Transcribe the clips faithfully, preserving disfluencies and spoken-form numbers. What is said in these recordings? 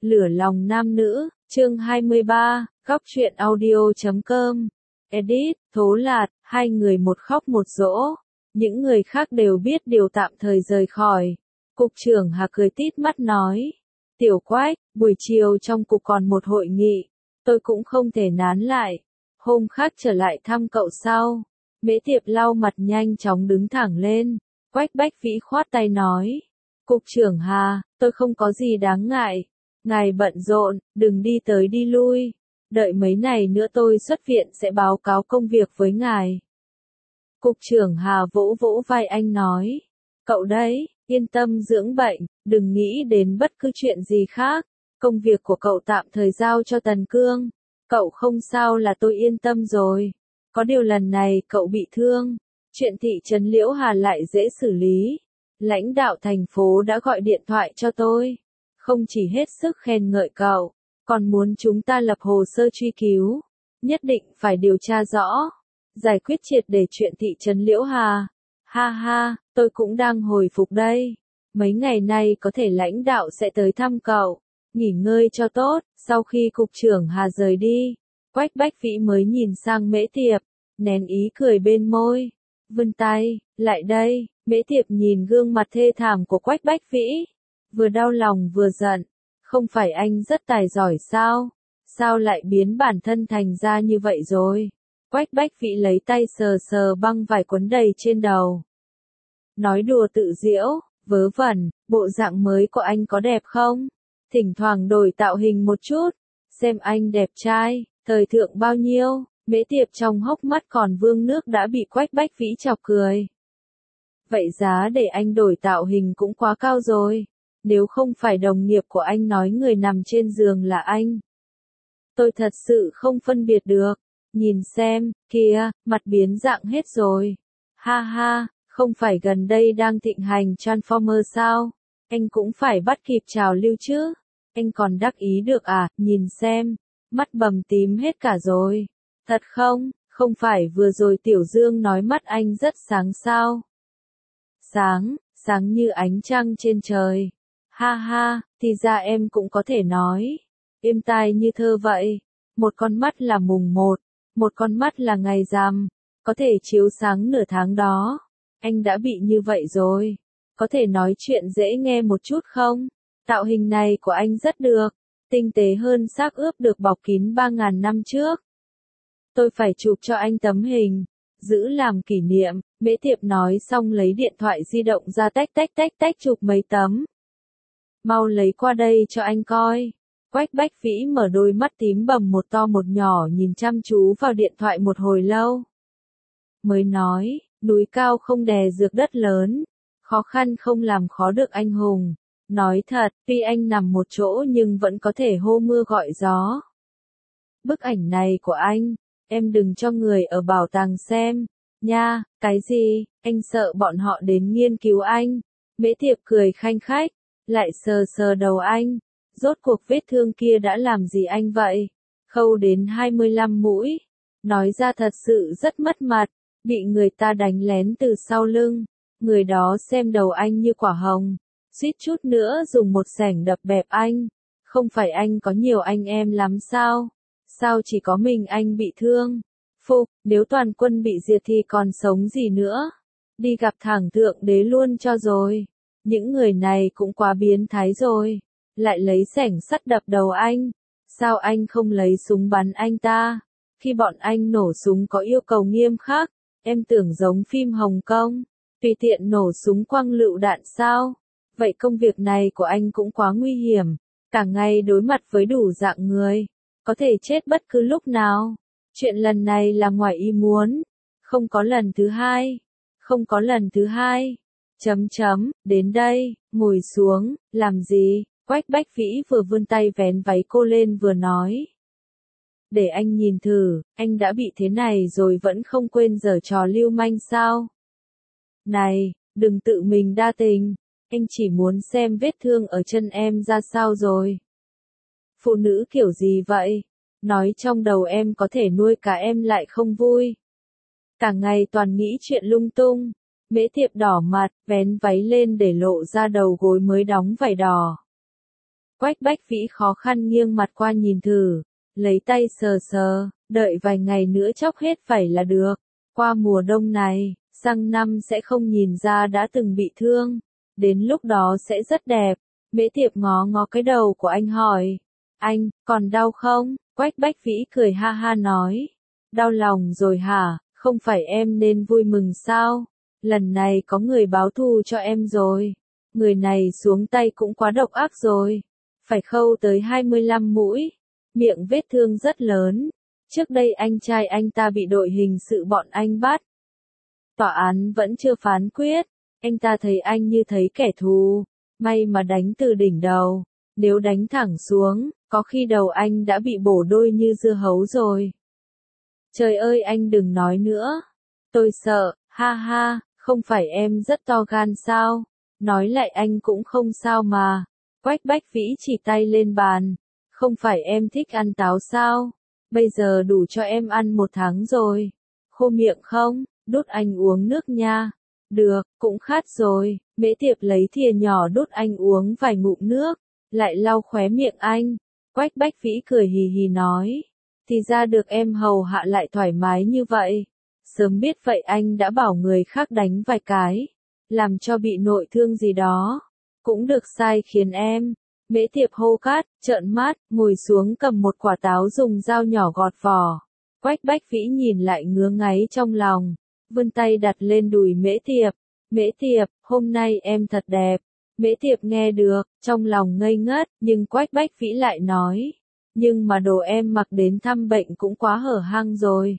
Lửa lòng nam nữ, chương hai mươi ba, góc truyện audio chấm com. Edit, Thố Lạt, hai người một khóc một dỗ. Những người khác đều biết điều tạm thời rời khỏi. Cục trưởng Hà cười tít mắt nói. Tiểu Quách, buổi chiều trong cục còn một hội nghị. Tôi cũng không thể nán lại. Hôm khác trở lại thăm cậu sau. Mễ Tiệp lau mặt nhanh chóng đứng thẳng lên. Quách Bách Vĩ khoát tay nói. Cục trưởng Hà, tôi không có gì đáng ngại. Ngài bận rộn, đừng đi tới đi lui. Đợi mấy ngày nữa tôi xuất viện sẽ báo cáo công việc với ngài. Cục trưởng Hà vỗ vỗ vai anh nói. Cậu đấy, yên tâm dưỡng bệnh, đừng nghĩ đến bất cứ chuyện gì khác. Công việc của cậu tạm thời giao cho Tần Cương. Cậu không sao là tôi yên tâm rồi. Có điều lần này cậu bị thương. Chuyện thị trấn Liễu Hà lại dễ xử lý. Lãnh đạo thành phố đã gọi điện thoại cho tôi. Không chỉ hết sức khen ngợi cậu, còn muốn chúng ta lập hồ sơ truy cứu. Nhất định phải điều tra rõ. Giải quyết triệt để chuyện thị trấn Liễu Hà. Ha ha, tôi cũng đang hồi phục đây. Mấy ngày nay có thể lãnh đạo sẽ tới thăm cậu. Nghỉ ngơi cho tốt. Sau khi cục trưởng Hà rời đi, Quách Bách Vĩ mới nhìn sang Mễ Tiệp, nén ý cười bên môi. Vươn tay, lại đây. Mễ Tiệp nhìn gương mặt thê thảm của Quách Bách Vĩ. Vừa đau lòng vừa giận. Không phải anh rất tài giỏi sao? Sao lại biến bản thân thành ra như vậy rồi? Quách Bách Vĩ lấy tay sờ sờ băng vải quấn đầy trên đầu. Nói đùa tự giễu, vớ vẩn, bộ dạng mới của anh có đẹp không? Thỉnh thoảng đổi tạo hình một chút, xem anh đẹp trai, thời thượng bao nhiêu. Mễ Tiệp trong hốc mắt còn vương nước đã bị Quách Bách Vĩ chọc cười. Vậy giá để anh đổi tạo hình cũng quá cao rồi. Nếu không phải đồng nghiệp của anh nói người nằm trên giường là anh. Tôi thật sự không phân biệt được. Nhìn xem, kìa, mặt biến dạng hết rồi. Ha ha, không phải gần đây đang thịnh hành Transformer sao? Anh cũng phải bắt kịp trào lưu chứ. Anh còn đắc ý được à, nhìn xem. Mắt bầm tím hết cả rồi. Thật không, không phải vừa rồi Tiểu Dương nói mắt anh rất sáng sao? Sáng, sáng như ánh trăng trên trời. Ha ha, thì ra em cũng có thể nói. Êm tai như thơ vậy. Một con mắt là mùng một, một con mắt là ngày rằm. Có thể chiếu sáng nửa tháng đó. Anh đã bị như vậy rồi. Có thể nói chuyện dễ nghe một chút không? Tạo hình này của anh rất được. Tinh tế hơn xác ướp được bọc kín ba ngàn năm trước. Tôi phải chụp cho anh tấm hình. Giữ làm kỷ niệm. Mễ Tiệp nói xong lấy điện thoại di động ra tách tách tách tách chụp mấy tấm. Mau lấy qua đây cho anh coi. Quách Bách Vĩ mở đôi mắt tím bầm một to một nhỏ nhìn chăm chú vào điện thoại một hồi lâu. Mới nói, núi cao không đè dược đất lớn. Khó khăn không làm khó được anh hùng. Nói thật, tuy anh nằm một chỗ nhưng vẫn có thể hô mưa gọi gió. Bức ảnh này của anh, em đừng cho người ở bảo tàng xem. Nha, cái gì, anh sợ bọn họ đến nghiên cứu anh. Mễ Tiệp cười khanh khách, lại sờ sờ đầu anh. Rốt cuộc vết thương kia đã làm gì anh vậy? Khâu đến hai mươi lăm mũi. Nói ra thật sự rất mất mặt, bị người ta đánh lén từ sau lưng. Người đó xem đầu anh như quả hồng. Suýt chút nữa dùng một sẻng đập bẹp anh. Không phải anh có nhiều anh em lắm sao? Sao chỉ có mình anh bị thương? Phục, nếu toàn quân bị diệt thì còn sống gì nữa? Đi gặp thẳng thượng đế luôn cho rồi. Những người này cũng quá biến thái rồi. Lại lấy sẻng sắt đập đầu anh. Sao anh không lấy súng bắn anh ta? Khi bọn anh nổ súng có yêu cầu nghiêm khắc. Em tưởng giống phim Hồng Kông. Tùy tiện nổ súng quăng lựu đạn sao? Vậy công việc này của anh cũng quá nguy hiểm. Cả ngày đối mặt với đủ dạng người. Có thể chết bất cứ lúc nào. Chuyện lần này là ngoài ý muốn. Không có lần thứ hai. Không có lần thứ hai. Chấm chấm, đến đây, ngồi xuống, làm gì? Quách Bách Vĩ vừa vươn tay vén váy cô lên vừa nói. Để anh nhìn thử, anh đã bị thế này rồi vẫn không quên giở trò lưu manh sao? Này, đừng tự mình đa tình. Anh chỉ muốn xem vết thương ở chân em ra sao rồi. Phụ nữ kiểu gì vậy? Nói trong đầu em có thể nuôi cả em lại không vui. Cả ngày toàn nghĩ chuyện lung tung. Mễ Tiệp đỏ mặt, vén váy lên để lộ ra đầu gối mới đóng vải đỏ. Quách Bách Vĩ khó khăn nghiêng mặt qua nhìn thử, lấy tay sờ sờ, đợi vài ngày nữa chóc hết vảy là được. Qua mùa đông này, sang năm sẽ không nhìn ra đã từng bị thương, đến lúc đó sẽ rất đẹp. Mễ Tiệp ngó ngó cái đầu của anh hỏi, anh, còn đau không? Quách Bách Vĩ cười ha ha nói, đau lòng rồi hả, không phải em nên vui mừng sao? Lần này có người báo thù cho em rồi, người này xuống tay cũng quá độc ác rồi, phải khâu tới hai mươi lăm mũi, miệng vết thương rất lớn, trước đây anh trai anh ta bị đội hình sự bọn anh bắt. Tòa án vẫn chưa phán quyết, anh ta thấy anh như thấy kẻ thù, may mà đánh từ đỉnh đầu, nếu đánh thẳng xuống, có khi đầu anh đã bị bổ đôi như dưa hấu rồi. Trời ơi anh đừng nói nữa, tôi sợ, ha ha, không phải em rất to gan sao, nói lại anh cũng không sao mà. Quách Bách Vĩ chỉ tay lên bàn, không phải em thích ăn táo sao, bây giờ đủ cho em ăn một tháng rồi, khô miệng không, đút anh uống nước nha. Được, cũng khát rồi. Mễ Tiệp lấy thìa nhỏ đút anh uống vài ngụm nước, lại lau khóe miệng anh. Quách Bách Vĩ cười hì hì nói, thì ra được em hầu hạ lại thoải mái như vậy. Sớm biết vậy anh đã bảo người khác đánh vài cái, làm cho bị nội thương gì đó. Cũng được sai khiến em. Mễ Tiệp hô cát, trợn mắt, ngồi xuống cầm một quả táo dùng dao nhỏ gọt vỏ. Quách Bách Vĩ nhìn lại ngứa ngáy trong lòng, vươn tay đặt lên đùi Mễ Tiệp. Mễ Tiệp, hôm nay em thật đẹp. Mễ Tiệp nghe được, trong lòng ngây ngất, nhưng Quách Bách Vĩ lại nói, nhưng mà đồ em mặc đến thăm bệnh cũng quá hở hang rồi.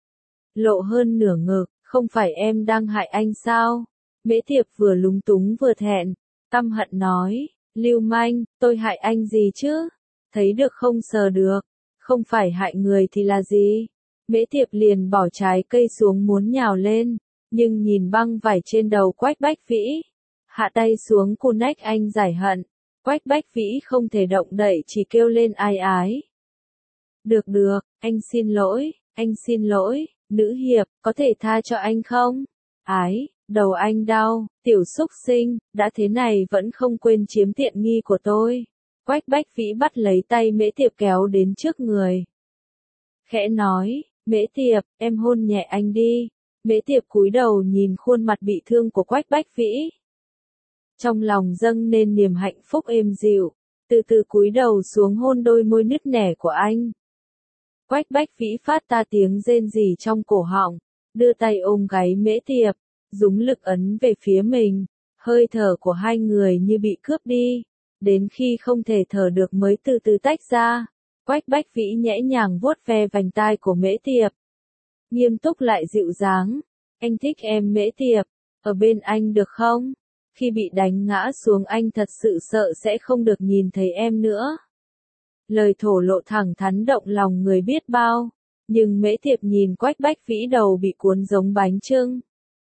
Lộ hơn nửa ngực, không phải em đang hại anh sao? Mễ Tiệp vừa lúng túng vừa thẹn, căm hận nói, lưu manh, tôi hại anh gì chứ? Thấy được không sờ được, không phải hại người thì là gì? Mễ Tiệp liền bỏ trái cây xuống muốn nhào lên, nhưng nhìn băng vải trên đầu Quách Bách Vĩ, hạ tay xuống cù nách anh giải hận. Quách Bách Vĩ không thể động đậy chỉ kêu lên ai ái. Được được, anh xin lỗi, anh xin lỗi, nữ hiệp, có thể tha cho anh không? Ái, đầu anh đau, tiểu xúc sinh, đã thế này vẫn không quên chiếm tiện nghi của tôi. Quách Bách Vĩ bắt lấy tay Mễ Tiệp kéo đến trước người. Khẽ nói, Mễ Tiệp, em hôn nhẹ anh đi. Mễ Tiệp cúi đầu nhìn khuôn mặt bị thương của Quách Bách Vĩ. Trong lòng dâng lên niềm hạnh phúc êm dịu, từ từ cúi đầu xuống hôn đôi môi nứt nẻ của anh. Quách Bách Vĩ phát ta tiếng rên rỉ trong cổ họng, đưa tay ôm gáy Mễ Tiệp, dùng lực ấn về phía mình, hơi thở của hai người như bị cướp đi, đến khi không thể thở được mới từ từ tách ra. Quách Bách Vĩ nhẹ nhàng vuốt ve vành tai của Mễ Tiệp, nghiêm túc lại dịu dàng, anh thích em Mễ Tiệp, ở bên anh được không? Khi bị đánh ngã xuống anh thật sự sợ sẽ không được nhìn thấy em nữa. Lời thổ lộ thẳng thắn động lòng người biết bao, nhưng Mễ Tiệp nhìn Quách Bách Vĩ đầu bị cuốn giống bánh chưng.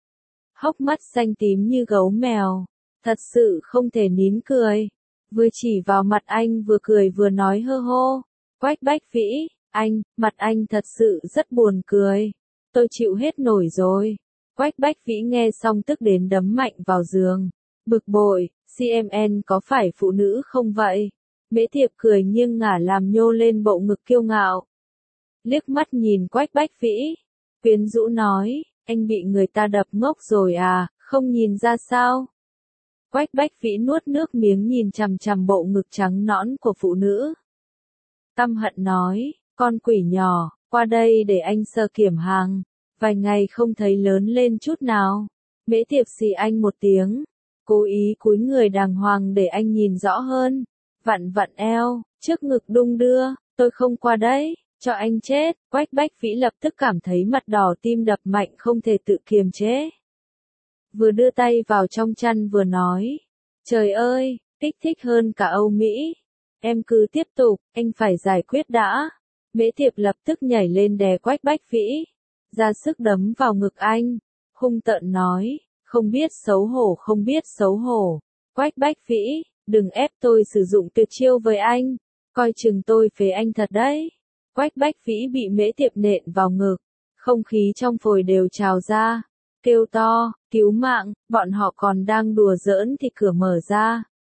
Hốc mắt xanh tím như gấu mèo, thật sự không thể nín cười, vừa chỉ vào mặt anh vừa cười vừa nói hơ hô. Quách Bách Vĩ, anh, mặt anh thật sự rất buồn cười, tôi chịu hết nổi rồi. Quách Bách Vĩ nghe xong tức đến đấm mạnh vào giường, bực bội, xê em en có phải phụ nữ không vậy? Mễ Tiệp cười nghiêng ngả làm nhô lên bộ ngực kiêu ngạo. Liếc mắt nhìn Quách Bách Vĩ, quyến rũ nói, anh bị người ta đập ngốc rồi à, không nhìn ra sao? Quách Bách Vĩ nuốt nước miếng nhìn chằm chằm bộ ngực trắng nõn của phụ nữ. Căm hận nói, con quỷ nhỏ, qua đây để anh sơ kiểm hàng, vài ngày không thấy lớn lên chút nào. Mễ Tiệp xì anh một tiếng, cố ý cúi người đàng hoàng để anh nhìn rõ hơn, vặn vặn eo, trước ngực đung đưa, tôi không qua đấy, cho anh chết. Quách Bách Vĩ lập tức cảm thấy mặt đỏ tim đập mạnh không thể tự kiềm chế. Vừa đưa tay vào trong chăn vừa nói, trời ơi, kích thích hơn cả Âu Mỹ. Em cứ tiếp tục, anh phải giải quyết đã. Mễ Tiệp lập tức nhảy lên đè Quách Bách Vĩ, ra sức đấm vào ngực anh, hung tợn nói, không biết xấu hổ không biết xấu hổ. Quách Bách Vĩ, đừng ép tôi sử dụng tuyệt chiêu với anh, coi chừng tôi phế anh thật đấy. Quách Bách Vĩ bị Mễ Tiệp nện vào ngực, không khí trong phổi đều trào ra, kêu to, cứu mạng, bọn họ còn đang đùa giỡn thì cửa mở ra.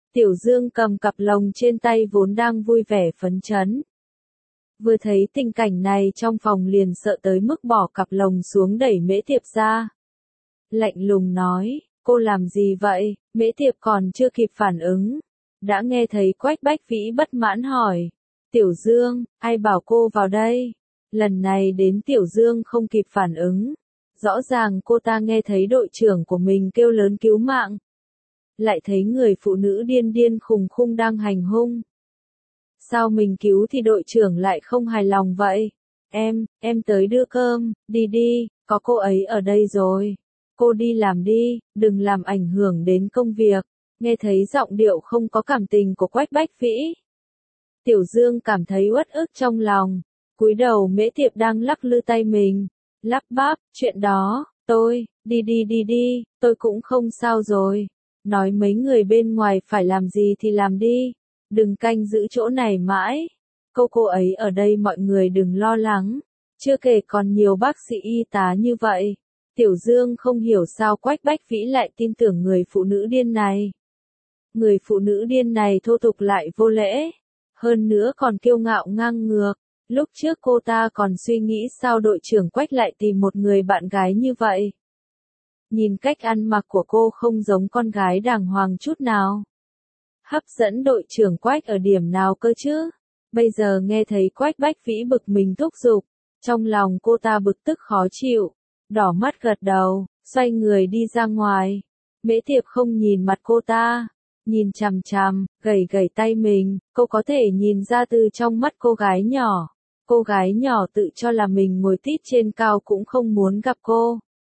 Tiểu Dương cầm cặp lồng trên tay vốn đang vui vẻ phấn chấn. Vừa thấy tình cảnh này trong phòng liền sợ tới mức bỏ cặp lồng xuống đẩy Mễ Tiệp ra. Lạnh lùng nói, cô làm gì vậy? Mễ Tiệp còn chưa kịp phản ứng. Đã nghe thấy Quách Bách Vĩ bất mãn hỏi. Tiểu Dương, ai bảo cô vào đây? Lần này đến Tiểu Dương không kịp phản ứng. Rõ ràng cô ta nghe thấy đội trưởng của mình kêu lớn cứu mạng. Lại thấy người phụ nữ điên điên khùng khùng đang hành hung. Sao mình cứu thì đội trưởng lại không hài lòng vậy? Em, em tới đưa cơm, đi đi, có cô ấy ở đây rồi. Cô đi làm đi, đừng làm ảnh hưởng đến công việc. Nghe thấy giọng điệu không có cảm tình của Quách Bách Vĩ. Tiểu Dương cảm thấy uất ức trong lòng. Cúi đầu Mễ Tiệp đang lắc lư tay mình. Lắp bắp, chuyện đó, tôi, đi đi đi đi, tôi cũng không sao rồi. Nói mấy người bên ngoài phải làm gì thì làm đi. Đừng canh giữ chỗ này mãi. Câu cô ấy ở đây mọi người đừng lo lắng. Chưa kể còn nhiều bác sĩ y tá như vậy. Tiểu Dương không hiểu sao Quách Bách Vĩ lại tin tưởng người phụ nữ điên này. Người phụ nữ điên này thô tục lại vô lễ. Hơn nữa còn kiêu ngạo ngang ngược. Lúc trước cô ta còn suy nghĩ sao đội trưởng Quách lại tìm một người bạn gái như vậy. Nhìn cách ăn mặc của cô không giống con gái đàng hoàng chút nào. Hấp dẫn đội trưởng Quách ở điểm nào cơ chứ? Bây giờ nghe thấy Quách Bách Vĩ bực mình thúc giục. Trong lòng cô ta bực tức khó chịu. Đỏ mắt gật đầu, xoay người đi ra ngoài. Mễ Tiệp không nhìn mặt cô ta. Nhìn chằm chằm, gẩy gẩy tay mình. Cô có thể nhìn ra từ trong mắt cô gái nhỏ. Cô gái nhỏ tự cho là mình ngồi tít trên cao cũng không muốn gặp cô.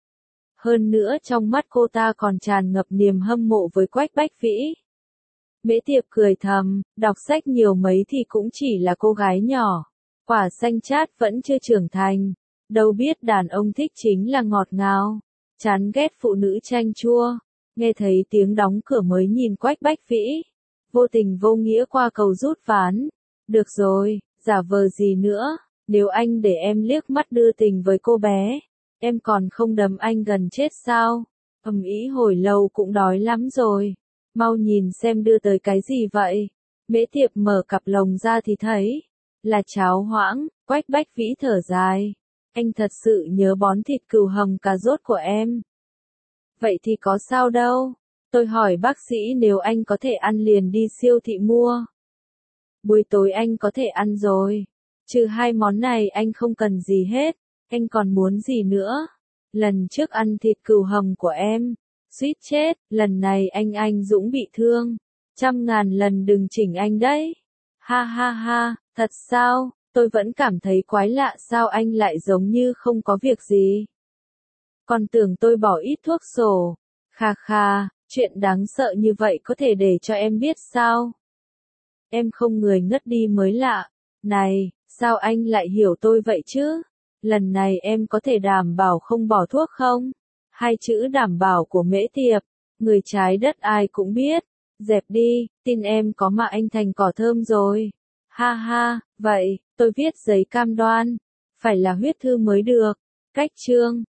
Hơn nữa trong mắt cô ta còn tràn ngập niềm hâm mộ với Quách Bách Vĩ. Mễ Tiệp cười thầm, đọc sách nhiều mấy thì cũng chỉ là cô gái nhỏ. Quả xanh chát vẫn chưa trưởng thành. Đâu biết đàn ông thích chính là ngọt ngào. Chán ghét phụ nữ chanh chua. Nghe thấy tiếng đóng cửa mới nhìn Quách Bách Vĩ. Vô tình vô nghĩa qua cầu rút ván. Được rồi, giả vờ gì nữa. Nếu anh để em liếc mắt đưa tình với cô bé. Em còn không đấm anh gần chết sao? Ầm ĩ hồi lâu cũng đói lắm rồi. Mau nhìn xem đưa tới cái gì vậy? Mễ Tiệp mở cặp lồng ra thì thấy. Là cháo hoãng. Quách Bách Vĩ thở dài. Anh thật sự nhớ bón thịt cừu hầm cà rốt của em. Vậy thì có sao đâu. Tôi hỏi bác sĩ nếu anh có thể ăn liền đi siêu thị mua. Buổi tối anh có thể ăn rồi. Trừ hai món này anh không cần gì hết. Anh còn muốn gì nữa? Lần trước ăn thịt cừu hầm của em. Suýt chết, lần này anh anh Dũng bị thương. Trăm ngàn lần đừng chỉnh anh đấy. Ha ha ha, thật sao? Tôi vẫn cảm thấy quái lạ sao anh lại giống như không có việc gì. Còn tưởng tôi bỏ ít thuốc sổ. Kha kha, chuyện đáng sợ như vậy có thể để cho em biết sao? Em không người ngất đi mới lạ. Này, sao anh lại hiểu tôi vậy chứ? Lần này em có thể đảm bảo không bỏ thuốc không? Hai chữ đảm bảo của Mễ Tiệp. Người trái đất ai cũng biết. Dẹp đi, tin em có mà anh thành cỏ thơm rồi. Ha ha, vậy, tôi viết giấy cam đoan. Phải là huyết thư mới được. Cách chương.